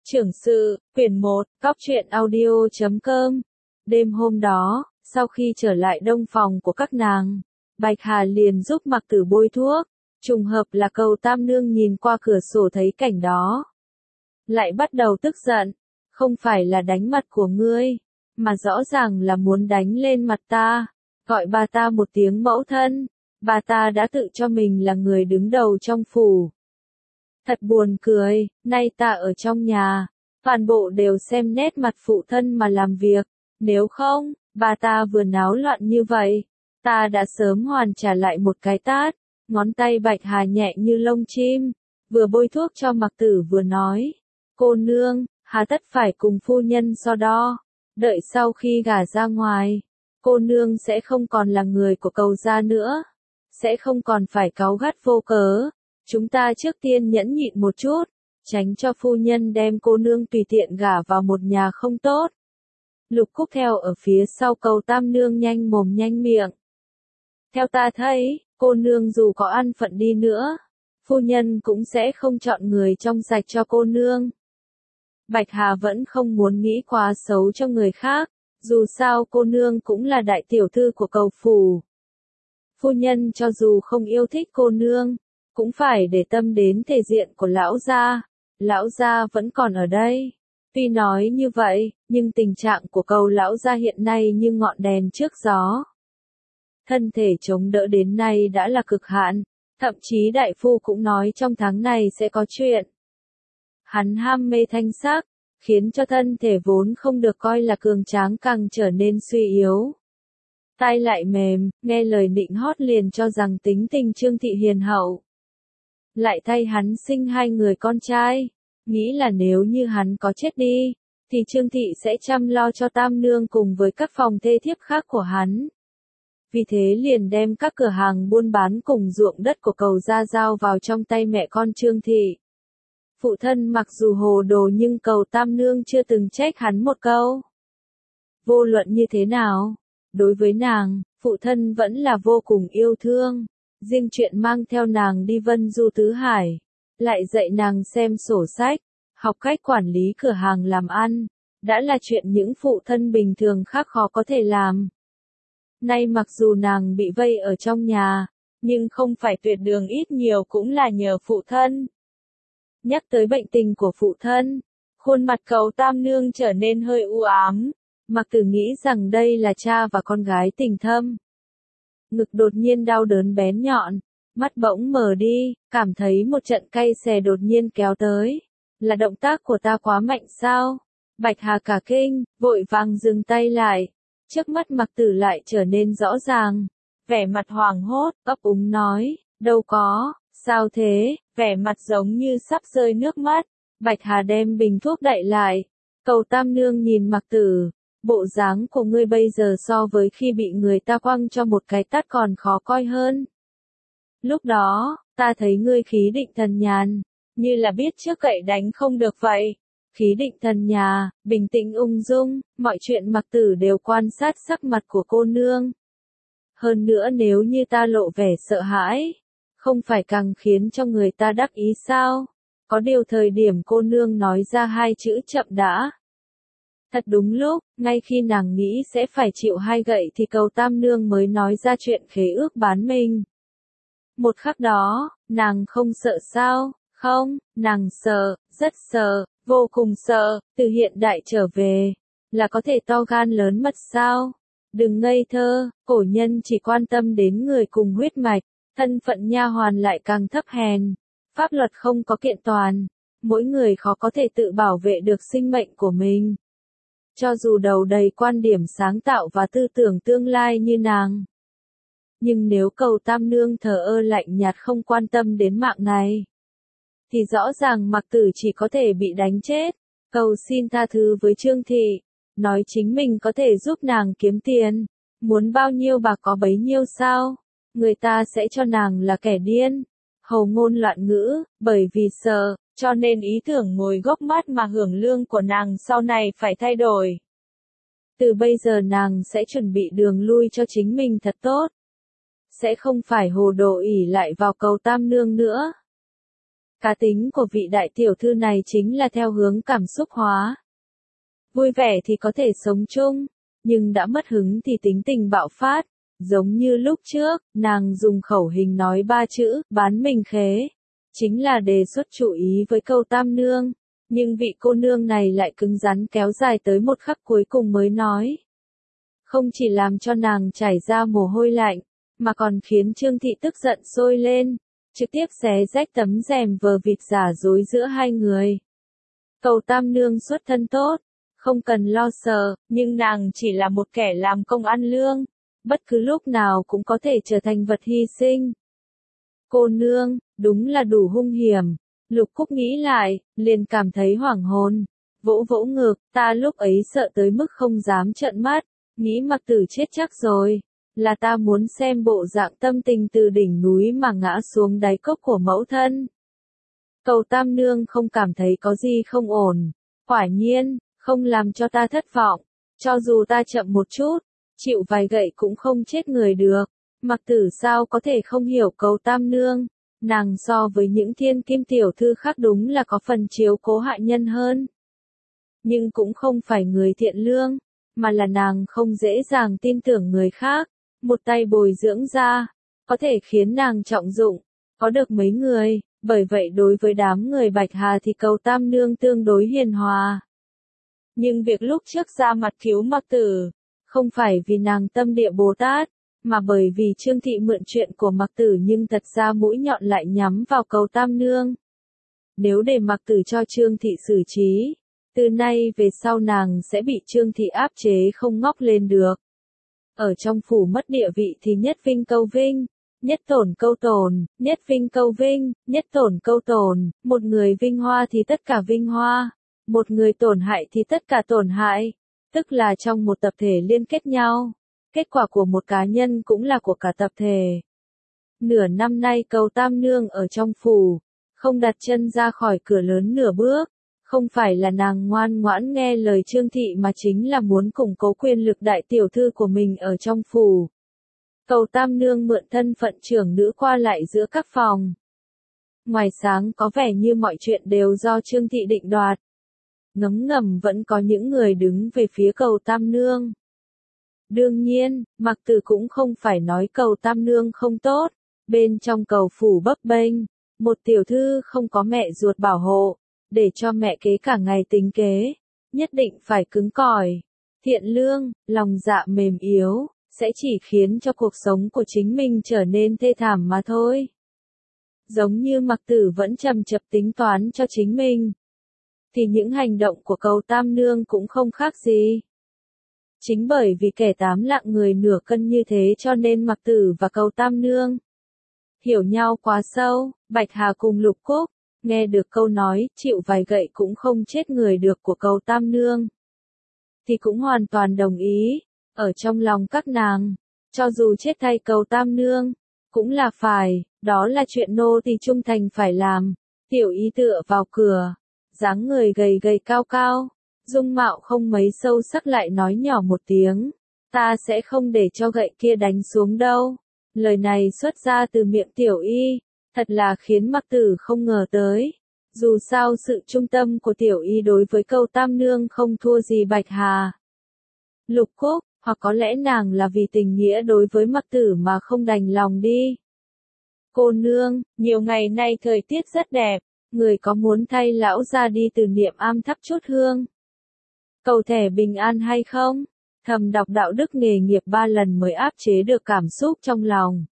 Trưởng sự, quyển 1, Cóc truyện audio.com. Đêm hôm đó, sau khi trở lại đông phòng của các nàng, Bạch Hà liền giúp Mặc Tử bôi thuốc. Trùng hợp là Cầu Tam Nương nhìn qua cửa sổ thấy cảnh đó. Lại bắt đầu tức giận. Không phải là đánh mặt của ngươi, mà rõ ràng là muốn đánh lên mặt ta. Gọi bà ta một tiếng mẫu thân. Bà ta đã tự cho mình là người đứng đầu trong phủ. Thật buồn cười, nay ta ở trong nhà, toàn bộ đều xem nét mặt phụ thân mà làm việc, nếu không, bà ta vừa náo loạn như vậy, ta đã sớm hoàn trả lại một cái tát. Ngón tay Bạch Hà nhẹ như lông chim, vừa bôi thuốc cho Mặc Tử vừa nói, cô nương, hà tất phải cùng phu nhân so đo, đợi sau khi gả ra ngoài, cô nương sẽ không còn là người của Cầu gia nữa, sẽ không còn phải cáu gắt vô cớ. Chúng ta trước tiên nhẫn nhịn một chút, tránh cho phu nhân đem cô nương tùy tiện gả vào một nhà không tốt. Lục Cúc theo ở phía sau Cầu Tam Nương nhanh mồm nhanh miệng. Theo ta thấy, cô nương dù có ăn phận đi nữa, phu nhân cũng sẽ không chọn người trong sạch cho cô nương. Bạch Hà vẫn không muốn nghĩ quá xấu cho người khác, dù sao cô nương cũng là đại tiểu thư của Cầu phủ. Phu nhân cho dù không yêu thích cô nương, cũng phải để tâm đến thể diện của lão gia vẫn còn ở đây. Tuy nói như vậy, nhưng tình trạng của Cầu lão gia hiện nay như ngọn đèn trước gió. Thân thể chống đỡ đến nay đã là cực hạn, thậm chí đại phu cũng nói trong tháng này sẽ có chuyện. Hắn ham mê thanh sắc, khiến cho thân thể vốn không được coi là cường tráng càng trở nên suy yếu. Tai lại mềm, nghe lời nịnh hót liền cho rằng tính tình Trương Thị hiền hậu. Lại thay hắn sinh 2 người con trai, nghĩ là nếu như hắn có chết đi, thì Trương Thị sẽ chăm lo cho Tam Nương cùng với các phòng thê thiếp khác của hắn. Vì thế liền đem các cửa hàng buôn bán cùng ruộng đất của Cầu gia giao vào trong tay mẹ con Trương Thị. Phụ thân mặc dù hồ đồ nhưng Cầu Tam Nương chưa từng trách hắn một câu. Vô luận như thế nào, đối với nàng, phụ thân vẫn là vô cùng yêu thương. Riêng chuyện mang theo nàng đi Vân Du Tứ Hải, lại dạy nàng xem sổ sách, học cách quản lý cửa hàng làm ăn, đã là chuyện những phụ thân bình thường khác khó có thể làm. Nay mặc dù nàng bị vây ở trong nhà, nhưng không phải tuyệt đường ít nhiều cũng là nhờ phụ thân. Nhắc tới bệnh tình của phụ thân, khuôn mặt Cầu Tam Nương trở nên hơi u ám, Mặc Tử nghĩ rằng đây là cha và con gái tình thâm. Ngực đột nhiên đau đớn bén nhọn, mắt bỗng mở đi, cảm thấy một trận cay xè đột nhiên kéo tới. Là động tác của ta quá mạnh sao? Bạch Hà cả kinh, vội vàng dừng tay lại. Trước mắt Mặc Tử lại trở nên rõ ràng. Vẻ mặt hoảng hốt, ấp úng nói, đâu có, sao thế, vẻ mặt giống như sắp rơi nước mắt. Bạch Hà đem bình thuốc đậy lại. Cầu Tam Nương nhìn Mặc Tử. Bộ dáng của ngươi bây giờ so với khi bị người ta quăng cho một cái tát còn khó coi hơn. Lúc đó, ta thấy ngươi khí định thần nhàn, như là biết trước cậy đánh không được vậy. Khí định thần nhà, bình tĩnh ung dung, mọi chuyện Mặc Tử đều quan sát sắc mặt của cô nương. Hơn nữa nếu như ta lộ vẻ sợ hãi, không phải càng khiến cho người ta đắc ý sao? Có điều thời điểm cô nương nói ra 2 chữ chậm đã. Thật đúng lúc, ngay khi nàng nghĩ sẽ phải chịu 2 gậy thì Cầu Tam Nương mới nói ra chuyện khế ước bán mình. Một khắc đó, nàng không sợ sao? Không, nàng sợ, rất sợ, vô cùng sợ, từ hiện đại trở về, là có thể to gan lớn mật sao? Đừng ngây thơ, cổ nhân chỉ quan tâm đến người cùng huyết mạch, thân phận nha hoàn lại càng thấp hèn, pháp luật không có kiện toàn, mỗi người khó có thể tự bảo vệ được sinh mệnh của mình. Cho dù đầu đầy quan điểm sáng tạo và tư tưởng tương lai như nàng. Nhưng nếu Cầu Tam Nương thờ ơ lạnh nhạt không quan tâm đến mạng này, thì rõ ràng Mặc Tử chỉ có thể bị đánh chết. Cầu xin tha thứ với Trương Thị, nói chính mình có thể giúp nàng kiếm tiền, muốn bao nhiêu bạc có bấy nhiêu sao, người ta sẽ cho nàng là kẻ điên. Hầu ngôn loạn ngữ, bởi vì sợ, cho nên ý tưởng ngồi gốc mát mà hưởng lương của nàng sau này phải thay đổi. Từ bây giờ nàng sẽ chuẩn bị đường lui cho chính mình thật tốt. Sẽ không phải hồ đồ ỷ lại vào Cầu Tam Nương nữa. Cá tính của vị đại tiểu thư này chính là theo hướng cảm xúc hóa. Vui vẻ thì có thể sống chung, nhưng đã mất hứng thì tính tình bạo phát. Giống như lúc trước, nàng dùng khẩu hình nói 3 chữ, bán mình khế. Chính là đề xuất chú ý với Cầu Tam Nương. Nhưng vị cô nương này lại cứng rắn kéo dài tới một khắc cuối cùng mới nói. Không chỉ làm cho nàng chảy ra mồ hôi lạnh, mà còn khiến Trương Thị tức giận sôi lên, trực tiếp xé rách tấm rèm vờ vịt giả dối giữa hai người. Cầu Tam Nương xuất thân tốt, không cần lo sợ, nhưng nàng chỉ là một kẻ làm công ăn lương, bất cứ lúc nào cũng có thể trở thành vật hy sinh. Cô nương, đúng là đủ hung hiểm. Lục Cúc nghĩ lại, liền cảm thấy hoảng hồn. Vỗ vỗ ngực, ta lúc ấy sợ tới mức không dám trợn mắt, nghĩ Mặc Tử chết chắc rồi. Là ta muốn xem bộ dạng tâm tình từ đỉnh núi mà ngã xuống đáy cốc của mẫu thân. Cầu Tam Nương không cảm thấy có gì không ổn. Quả nhiên, không làm cho ta thất vọng. Cho dù ta chậm một chút, chịu vài gậy cũng không chết người được. Mặc Tử sao có thể không hiểu Cầu Tam Nương. Nàng so với những thiên kim tiểu thư khác đúng là có phần chiếu cố hại nhân hơn. Nhưng cũng không phải người thiện lương, mà là nàng không dễ dàng tin tưởng người khác. Một tay bồi dưỡng ra, có thể khiến nàng trọng dụng, có được mấy người, bởi vậy đối với đám người Bạch Hà thì Cầu Tam Nương tương đối hiền hòa. Nhưng việc lúc trước ra mặt cứu Mặc Tử, không phải vì nàng tâm địa Bồ Tát, mà bởi vì Trương Thị mượn chuyện của Mặc Tử nhưng thật ra mũi nhọn lại nhắm vào Cầu Tam Nương. Nếu để Mặc Tử cho Trương Thị xử trí, từ nay về sau nàng sẽ bị Trương Thị áp chế không ngóc lên được. Ở trong phủ mất địa vị thì nhất vinh câu vinh, nhất tổn câu tổn, nhất vinh câu vinh, nhất tổn câu tổn, một người vinh hoa thì tất cả vinh hoa, một người tổn hại thì tất cả tổn hại, tức là trong một tập thể liên kết nhau, kết quả của một cá nhân cũng là của cả tập thể. Nửa năm nay Cầu Tam Nương ở trong phủ, không đặt chân ra khỏi cửa lớn nửa bước. Không phải là nàng ngoan ngoãn nghe lời Trương Thị mà chính là muốn củng cố quyền lực đại tiểu thư của mình ở trong phủ. Cầu Tam Nương mượn thân phận trưởng nữ qua lại giữa các phòng. Ngoài sáng có vẻ như mọi chuyện đều do Trương Thị định đoạt. Ngấm ngầm vẫn có những người đứng về phía Cầu Tam Nương. Đương nhiên, Mặc Tử cũng không phải nói Cầu Tam Nương không tốt. Bên trong cầu phủ bấp bênh, một tiểu thư không có mẹ ruột bảo hộ. Để cho mẹ kế cả ngày tính kế, nhất định phải cứng cỏi, thiện lương, lòng dạ mềm yếu, sẽ chỉ khiến cho cuộc sống của chính mình trở nên thê thảm mà thôi. Giống như Mặc Tử vẫn chầm chập tính toán cho chính mình, thì những hành động của Cầu Tam Nương cũng không khác gì. Chính bởi vì kẻ tám lạng người nửa cân như thế cho nên Mặc Tử và Cầu Tam Nương hiểu nhau quá sâu. Bạch Hà cùng Lục Cúc nghe được câu nói, chịu vài gậy cũng không chết người được của Cầu Tam Nương, thì cũng hoàn toàn đồng ý. Ở trong lòng các nàng, cho dù chết thay Cầu Tam Nương, cũng là phải, đó là chuyện nô tỳ trung thành phải làm. Tiểu Y tựa vào cửa, dáng người gầy gầy cao cao, dung mạo không mấy sâu sắc lại nói nhỏ một tiếng, ta sẽ không để cho gậy kia đánh xuống đâu. Lời này xuất ra từ miệng Tiểu Y. Thật là khiến Mặc Tử không ngờ tới. Dù sao sự trung tâm của Tiểu Y đối với Cầu Tam Nương không thua gì Bạch Hà. Lục Cúc, hoặc có lẽ nàng là vì tình nghĩa đối với Mặc Tử mà không đành lòng đi. Cô nương, nhiều ngày nay thời tiết rất đẹp, người có muốn thay lão ra đi từ niệm am thắp chút hương? Cầu thẻ bình an hay không? Thầm đọc đạo đức nghề nghiệp 3 lần mới áp chế được cảm xúc trong lòng.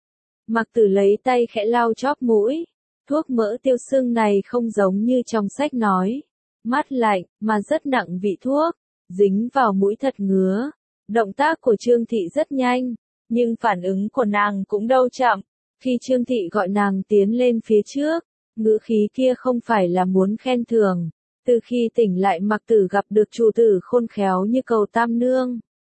Mặc Tử lấy tay khẽ lau chóp mũi. Thuốc mỡ tiêu sưng này không giống như trong sách nói. Mát lạnh, mà rất nặng vị thuốc. Dính vào mũi thật ngứa. Động tác của Trương Thị rất nhanh. Nhưng phản ứng của nàng cũng đâu chậm. Khi Trương Thị gọi nàng tiến lên phía trước, ngữ khí kia không phải là muốn khen thưởng. Từ khi tỉnh lại Mặc Tử gặp được chủ tử khôn khéo như Cầu Tam Nương,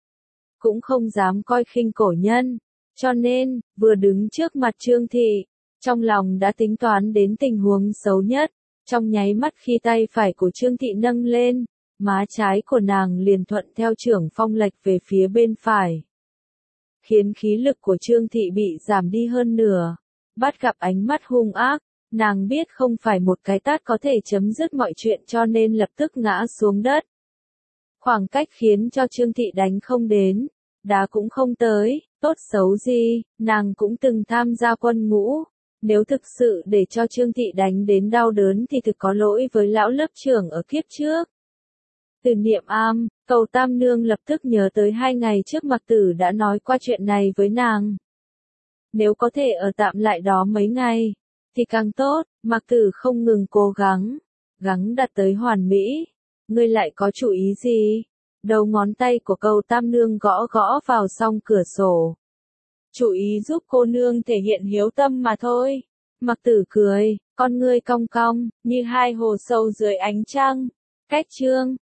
cũng không dám coi khinh cổ nhân. Cho nên, vừa đứng trước mặt Trương Thị, trong lòng đã tính toán đến tình huống xấu nhất. Trong nháy mắt khi tay phải của Trương Thị nâng lên, má trái của nàng liền thuận theo trưởng phong lệch về phía bên phải, khiến khí lực của Trương Thị bị giảm đi hơn nửa. Bắt gặp ánh mắt hung ác, Nàng biết không phải một cái tát có thể chấm dứt mọi chuyện cho nên lập tức ngã xuống đất. Khoảng cách khiến cho Trương Thị đánh không đến, đá cũng không tới, tốt xấu gì, nàng cũng từng tham gia quân ngũ. Nếu thực sự để cho Trương Thị đánh đến đau đớn thì thực có lỗi với lão lớp trưởng ở kiếp trước. Từ niệm am, Cầu Tam Nương lập tức nhớ tới 2 ngày trước Mạc Tử đã nói qua chuyện này với nàng. Nếu có thể ở tạm lại đó mấy ngày, thì càng tốt, Mạc Tử không ngừng cố gắng, gắng đạt tới hoàn mỹ. Ngươi lại có chủ ý gì? Đầu ngón tay của Cầu Tam Nương gõ gõ vào song cửa sổ. Chủ ý giúp cô nương thể hiện hiếu tâm mà thôi. Mạc Tử cười, con ngươi cong cong, như hai hồ sâu dưới ánh trăng. Cách chương